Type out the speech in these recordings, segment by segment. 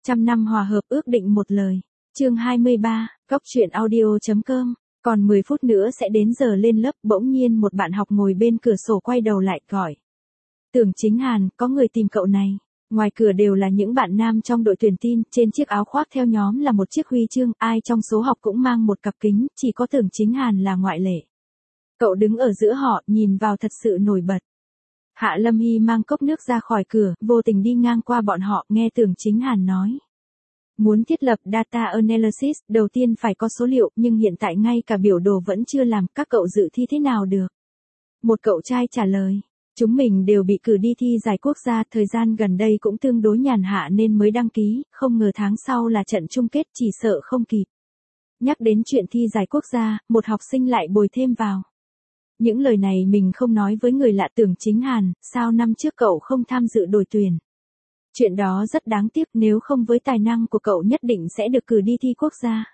Trăm năm hòa hợp ước định một lời. Chương 23, Góc truyện audio.com. Còn 10 phút nữa sẽ đến giờ lên lớp, bỗng nhiên một bạn học ngồi bên cửa sổ quay đầu lại gọi. Tưởng Chính Hàn, có người tìm cậu này. Ngoài cửa đều là những bạn nam trong đội tuyển tin, trên chiếc áo khoác theo nhóm là một chiếc huy chương, ai trong số học cũng mang một cặp kính, chỉ có Tưởng Chính Hàn là ngoại lệ. Cậu đứng ở giữa họ, nhìn vào thật sự nổi bật. Hạ Lâm Hy mang cốc nước ra khỏi cửa, vô tình đi ngang qua bọn họ, nghe Tưởng Chính Hàn nói. Muốn thiết lập data analysis, đầu tiên phải có số liệu, nhưng hiện tại ngay cả biểu đồ vẫn chưa làm, các cậu dự thi thế nào được? Một cậu trai trả lời. Chúng mình đều bị cử đi thi giải quốc gia, thời gian gần đây cũng tương đối nhàn hạ nên mới đăng ký, không ngờ tháng sau là trận chung kết, chỉ sợ không kịp. Nhắc đến chuyện thi giải quốc gia, một học sinh lại bồi thêm vào. Những lời này mình không nói với người lạ. Tưởng Chính Hàn, sao năm trước cậu không tham dự đội tuyển? Chuyện đó rất đáng tiếc, nếu không với tài năng của cậu nhất định sẽ được cử đi thi quốc gia.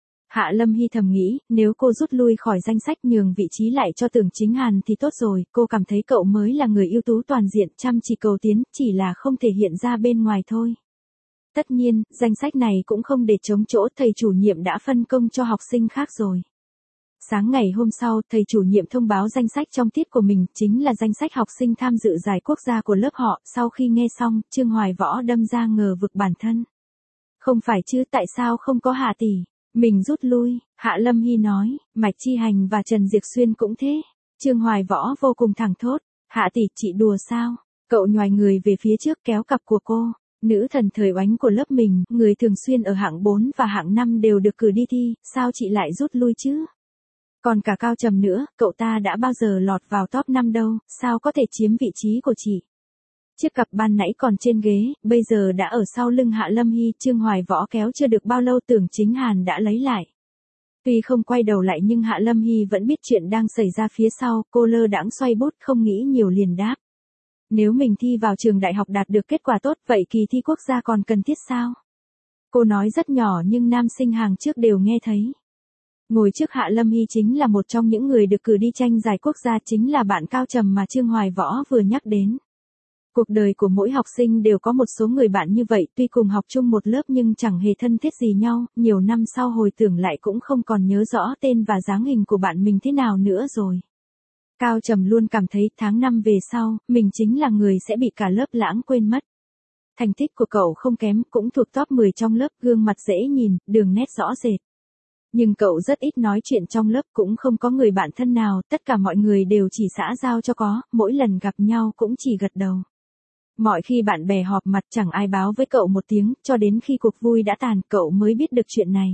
Hạ Lâm Hy thầm nghĩ, nếu cô rút lui khỏi danh sách nhường vị trí lại cho Tưởng Chính Hàn thì tốt rồi, cô cảm thấy cậu mới là người ưu tú toàn diện, chăm chỉ cầu tiến, chỉ là không thể hiện ra bên ngoài thôi. Tất nhiên, danh sách này cũng không để trống chỗ, thầy chủ nhiệm đã phân công cho học sinh khác rồi. Sáng ngày hôm sau, thầy chủ nhiệm thông báo danh sách trong tiết của mình, chính là danh sách học sinh tham dự giải quốc gia của lớp họ. Sau khi nghe xong, Trương Hoài Võ đâm ra ngờ vực bản thân. Không phải chứ, tại sao không có Hạ tỷ? Mình rút lui, Hạ Lâm Hy nói, Mạch Chi Hành và Trần Diệc Xuyên cũng thế. Trương Hoài Võ vô cùng thẳng thốt, Hạ tỷ, chị đùa sao? Cậu nhoài người về phía trước kéo cặp của cô. Nữ thần thời oánh của lớp mình, người thường xuyên ở hạng 4 và hạng 5 đều được cử đi thi, sao chị lại rút lui chứ? Còn cả Cao Trầm nữa, cậu ta đã bao giờ lọt vào top 5 đâu, sao có thể chiếm vị trí của chị? Chiếc cặp ban nãy còn trên ghế, bây giờ đã ở sau lưng Hạ Lâm Hy. Trương Hoài Võ kéo chưa được bao lâu, Tưởng Chính Hàn đã lấy lại. Tuy không quay đầu lại nhưng Hạ Lâm Hy vẫn biết chuyện đang xảy ra phía sau, cô lơ đãng xoay bút không nghĩ nhiều liền đáp. Nếu mình thi vào trường đại học đạt được kết quả tốt, vậy kỳ thi quốc gia còn cần thiết sao? Cô nói rất nhỏ nhưng nam sinh hàng trước đều nghe thấy. Ngồi trước Hạ Lâm Hy chính là một trong những người được cử đi tranh giải quốc gia, chính là bạn Cao Trầm mà Trương Hoài Võ vừa nhắc đến. Cuộc đời của mỗi học sinh đều có một số người bạn như vậy, tuy cùng học chung một lớp nhưng chẳng hề thân thiết gì nhau, nhiều năm sau hồi tưởng lại cũng không còn nhớ rõ tên và dáng hình của bạn mình thế nào nữa rồi. Cao Trầm luôn cảm thấy tháng 5 về sau, mình chính là người sẽ bị cả lớp lãng quên mất. Thành tích của cậu không kém, cũng thuộc top 10 trong lớp, gương mặt dễ nhìn, đường nét rõ rệt. Nhưng cậu rất ít nói chuyện trong lớp, cũng không có người bạn thân nào, tất cả mọi người đều chỉ xã giao cho có, mỗi lần gặp nhau cũng chỉ gật đầu. Mọi khi bạn bè họp mặt chẳng ai báo với cậu một tiếng, cho đến khi cuộc vui đã tàn, cậu mới biết được chuyện này.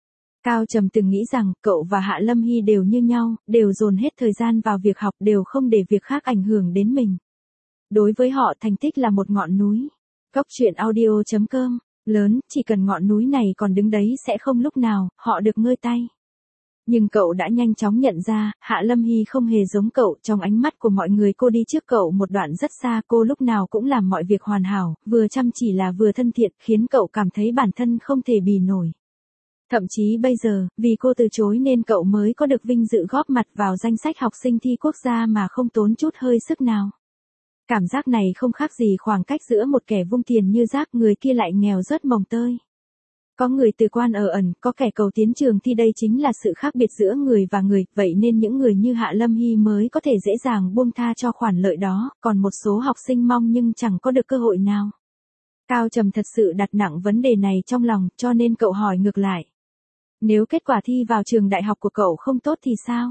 Cao Trầm từng nghĩ rằng, cậu và Hạ Lâm Hy đều như nhau, đều dồn hết thời gian vào việc học, đều không để việc khác ảnh hưởng đến mình. Đối với họ thành tích là một ngọn núi. Góc truyện audio.com. Lớn, chỉ cần ngọn núi này còn đứng đấy sẽ không lúc nào, họ được ngơi tay. Nhưng cậu đã nhanh chóng nhận ra, Hạ Lâm Hy không hề giống cậu, trong ánh mắt của mọi người cô đi trước cậu một đoạn rất xa, cô lúc nào cũng làm mọi việc hoàn hảo, vừa chăm chỉ là vừa thân thiện, khiến cậu cảm thấy bản thân không thể bì nổi. Thậm chí bây giờ, vì cô từ chối nên cậu mới có được vinh dự góp mặt vào danh sách học sinh thi quốc gia mà không tốn chút hơi sức nào. Cảm giác này không khác gì khoảng cách giữa một kẻ vung tiền như rác, người kia lại nghèo rớt mồng tơi. Có người từ quan ở ẩn, có kẻ cầu tiến trường thi, đây chính là sự khác biệt giữa người và người, vậy nên những người như Hạ Lâm Hy mới có thể dễ dàng buông tha cho khoản lợi đó, còn một số học sinh mong nhưng chẳng có được cơ hội nào. Cao Trầm thật sự đặt nặng vấn đề này trong lòng, cho nên cậu hỏi ngược lại. Nếu kết quả thi vào trường đại học của cậu không tốt thì sao?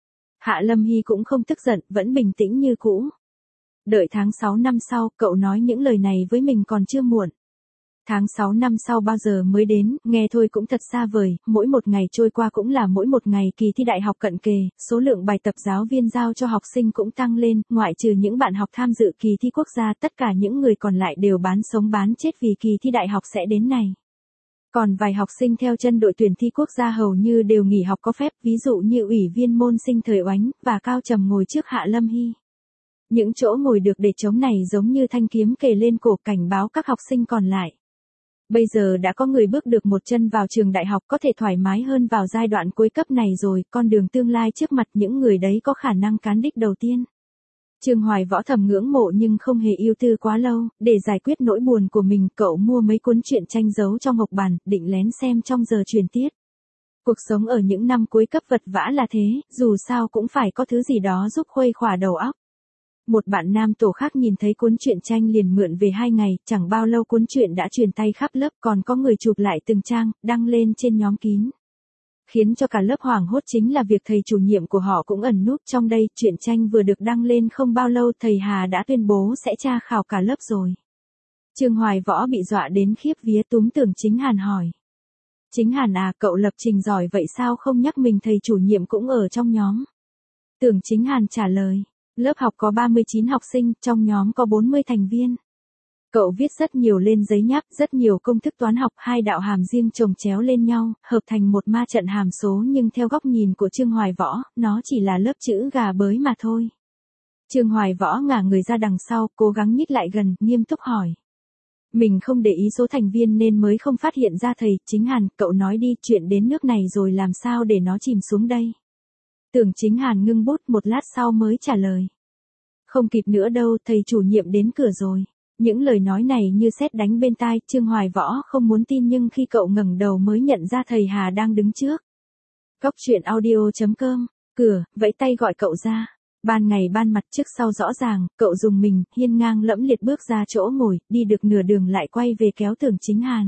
Hạ Lâm Hy cũng không tức giận, vẫn bình tĩnh như cũ. Đợi tháng 6 năm sau, cậu nói những lời này với mình còn chưa muộn. Tháng 6 năm sau bao giờ mới đến, nghe thôi cũng thật xa vời, mỗi một ngày trôi qua cũng là mỗi một ngày kỳ thi đại học cận kề, số lượng bài tập giáo viên giao cho học sinh cũng tăng lên, ngoại trừ những bạn học tham dự kỳ thi quốc gia, tất cả những người còn lại đều bán sống bán chết vì kỳ thi đại học sẽ đến này. Còn vài học sinh theo chân đội tuyển thi quốc gia hầu như đều nghỉ học có phép, ví dụ như ủy viên môn sinh thời oánh, và Cao Trầm ngồi trước Hạ Lâm Hy. Những chỗ ngồi được để trống này giống như thanh kiếm kề lên cổ, cảnh báo các học sinh còn lại. Bây giờ đã có người bước được một chân vào trường đại học, có thể thoải mái hơn vào giai đoạn cuối cấp này rồi, con đường tương lai trước mặt những người đấy có khả năng cán đích đầu tiên. Trương Hoài Võ thầm ngưỡng mộ nhưng không hề ưu tư quá lâu, để giải quyết nỗi buồn của mình, cậu mua mấy cuốn truyện tranh giấu trong ngọc bản, định lén xem trong giờ truyền tiết. Cuộc sống ở những năm cuối cấp vật vã là thế, dù sao cũng phải có thứ gì đó giúp khuây khỏa đầu óc. Một bạn nam tổ khác nhìn thấy cuốn truyện tranh liền mượn về 2 ngày, chẳng bao lâu cuốn truyện đã truyền tay khắp lớp, còn có người chụp lại từng trang, đăng lên trên nhóm kín. Khiến cho cả lớp hoảng hốt chính là việc thầy chủ nhiệm của họ cũng ẩn núp trong đây, truyện tranh vừa được đăng lên không bao lâu thầy Hà đã tuyên bố sẽ tra khảo cả lớp rồi. Trương Hoài Võ bị dọa đến khiếp vía, túm Tưởng Chính Hàn hỏi. Chính Hàn à, cậu lập trình giỏi vậy sao không nhắc mình thầy chủ nhiệm cũng ở trong nhóm? Tưởng Chính Hàn trả lời, lớp học có 39 học sinh, trong nhóm có 40 thành viên. Cậu viết rất nhiều lên giấy nháp, rất nhiều công thức toán học, 2 đạo hàm riêng chồng chéo lên nhau, hợp thành một ma trận hàm số, nhưng theo góc nhìn của Trương Hoài Võ, nó chỉ là lớp chữ gà bới mà thôi. Trương Hoài Võ ngả người ra đằng sau, cố gắng nhích lại gần, nghiêm túc hỏi. Mình không để ý số thành viên nên mới không phát hiện ra thầy. Chính Hàn, cậu nói đi, chuyện đến nước này rồi làm sao để nó chìm xuống đây? Tưởng Chính Hàn ngưng bút một lát sau mới trả lời. Không kịp nữa đâu, thầy chủ nhiệm đến cửa rồi. Những lời nói này như sét đánh bên tai, Trương Hoài Võ không muốn tin nhưng khi cậu ngẩng đầu mới nhận ra thầy Hà đang đứng trước. Góc truyện audio.com, cửa, vẫy tay gọi cậu ra. Ban ngày ban mặt trước sau rõ ràng, cậu dùng mình, hiên ngang lẫm liệt bước ra chỗ ngồi, đi được nửa đường lại quay về kéo Tưởng Chính Hàn.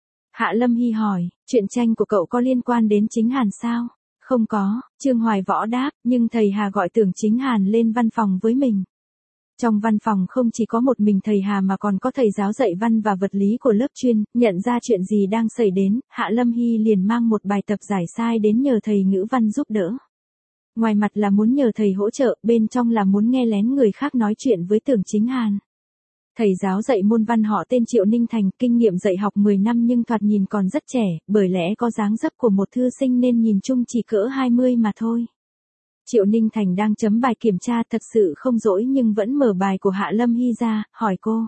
Hạ Lâm Hy hỏi, truyện tranh của cậu có liên quan đến Chính Hàn sao? Không có, Trương Hoài Võ đáp, nhưng thầy Hà gọi Tưởng Chính Hàn lên văn phòng với mình. Trong văn phòng không chỉ có một mình thầy Hà mà còn có thầy giáo dạy văn và vật lý của lớp chuyên, nhận ra chuyện gì đang xảy đến, Hạ Lâm Hy liền mang một bài tập giải sai đến nhờ thầy ngữ văn giúp đỡ. Ngoài mặt là muốn nhờ thầy hỗ trợ, bên trong là muốn nghe lén người khác nói chuyện với Tưởng Chính Hàn. Thầy giáo dạy môn văn họ tên Triệu Ninh Thành, kinh nghiệm dạy học 10 năm nhưng thoạt nhìn còn rất trẻ, bởi lẽ có dáng dấp của một thư sinh nên nhìn chung chỉ cỡ 20 mà thôi. Triệu Ninh Thành đang chấm bài kiểm tra, thật sự không dỗi nhưng vẫn mở bài của Hạ Lâm Hy ra, hỏi cô.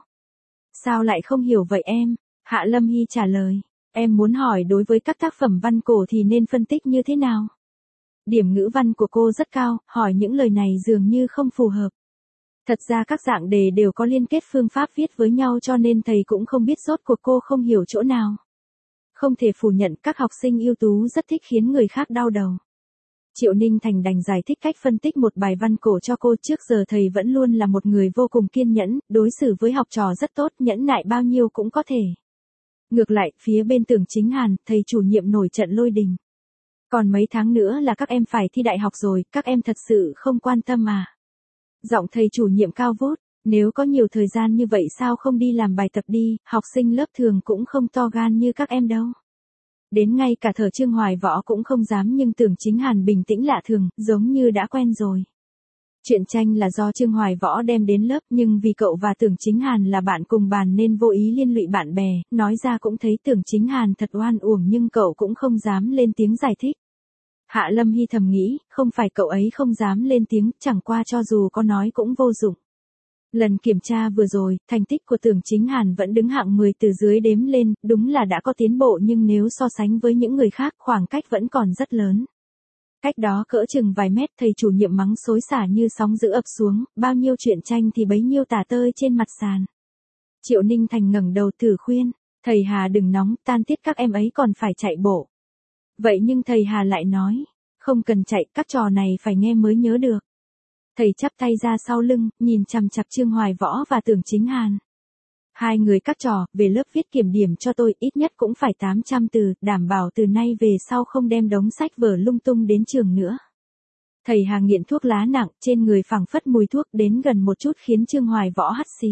Sao lại không hiểu vậy em? Hạ Lâm Hy trả lời, em muốn hỏi đối với các tác phẩm văn cổ thì nên phân tích như thế nào? Điểm ngữ văn của cô rất cao, hỏi những lời này dường như không phù hợp. Thật ra các dạng đề đều có liên kết phương pháp viết với nhau cho nên thầy cũng không biết rốt cuộc cô không hiểu chỗ nào. Không thể phủ nhận các học sinh ưu tú rất thích khiến người khác đau đầu. Triệu Ninh Thành đành giải thích cách phân tích một bài văn cổ cho cô. Trước giờ thầy vẫn luôn là một người vô cùng kiên nhẫn, đối xử với học trò rất tốt, nhẫn nại bao nhiêu cũng có thể. Ngược lại, phía bên Tưởng Chính Hàn, thầy chủ nhiệm nổi trận lôi đình. Còn mấy tháng nữa là các em phải thi đại học rồi, các em thật sự không quan tâm à? Giọng thầy chủ nhiệm cao vút, nếu có nhiều thời gian như vậy sao không đi làm bài tập đi, học sinh lớp thường cũng không to gan như các em đâu. Đến ngay cả thở Trương Hoài Võ cũng không dám nhưng Tưởng Chính Hàn bình tĩnh lạ thường, giống như đã quen rồi. Truyện tranh là do Trương Hoài Võ đem đến lớp nhưng vì cậu và Tưởng Chính Hàn là bạn cùng bàn nên vô ý liên lụy bạn bè, nói ra cũng thấy Tưởng Chính Hàn thật oan uổng nhưng cậu cũng không dám lên tiếng giải thích. Hạ Lâm Hy thầm nghĩ, không phải cậu ấy không dám lên tiếng, chẳng qua cho dù có nói cũng vô dụng. Lần kiểm tra vừa rồi, thành tích của Tưởng Chính Hàn vẫn đứng hạng 10 từ dưới đếm lên, đúng là đã có tiến bộ nhưng nếu so sánh với những người khác khoảng cách vẫn còn rất lớn. Cách đó cỡ chừng vài mét, thầy chủ nhiệm mắng xối xả như sóng dữ ập xuống, bao nhiêu truyện tranh thì bấy nhiêu tả tơi trên mặt sàn. Triệu Ninh Thành ngẩng đầu thử khuyên, thầy Hà đừng nóng, tan tiết các em ấy còn phải chạy bộ. Vậy nhưng thầy Hà lại nói, không cần chạy, các trò này phải nghe mới nhớ được. Thầy chắp tay ra sau lưng, nhìn chằm chằm Trương Hoài Võ và Tưởng Chính Hàn. Hai người các trò, về lớp viết kiểm điểm cho tôi, ít nhất cũng phải 800 từ, đảm bảo từ nay về sau không đem đống sách vở lung tung đến trường nữa. Thầy Hà nghiện thuốc lá nặng, trên người phảng phất mùi thuốc, đến gần một chút khiến Trương Hoài Võ hắt xì.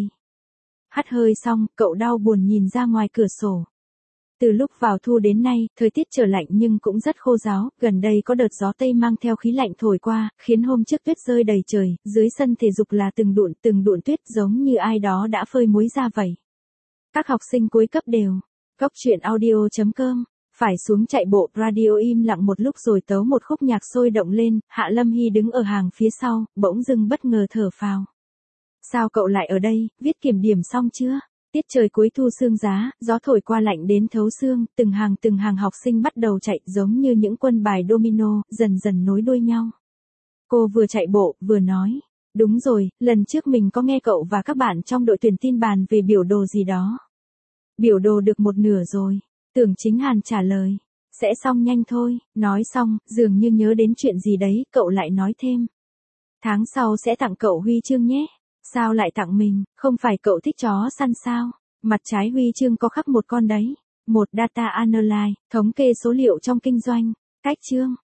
Hắt hơi xong, cậu đau buồn nhìn ra ngoài cửa sổ. Từ lúc vào thu đến nay, thời tiết trở lạnh nhưng cũng rất khô ráo, gần đây có đợt gió Tây mang theo khí lạnh thổi qua, khiến hôm trước tuyết rơi đầy trời, dưới sân thể dục là từng đụn tuyết giống như ai đó đã phơi muối ra vậy. Các học sinh cuối cấp đều, góc truyện audio.com, phải xuống chạy bộ, radio im lặng một lúc rồi tấu một khúc nhạc sôi động lên, Hạ Lâm Hy đứng ở hàng phía sau, bỗng dưng bất ngờ thở phào. Sao cậu lại ở đây, viết kiểm điểm xong chưa? Tiết trời cuối thu sương giá, gió thổi qua lạnh đến thấu xương, từng hàng học sinh bắt đầu chạy giống như những quân bài domino, dần dần nối đuôi nhau. Cô vừa chạy bộ, vừa nói, Đúng rồi, lần trước mình có nghe cậu và các bạn trong đội tuyển tin bàn về biểu đồ gì đó. Biểu đồ được một nửa rồi. Tưởng Chính Hàn trả lời. Sẽ xong nhanh thôi, nói xong, dường như nhớ đến chuyện gì đấy, cậu lại nói thêm. Tháng sau sẽ tặng cậu huy chương nhé. Sao lại tặng mình, không phải cậu thích chó săn sao? Mặt trái huy chương có khắc một con đấy. Một data analyst, thống kê số liệu trong kinh doanh. Cách chương.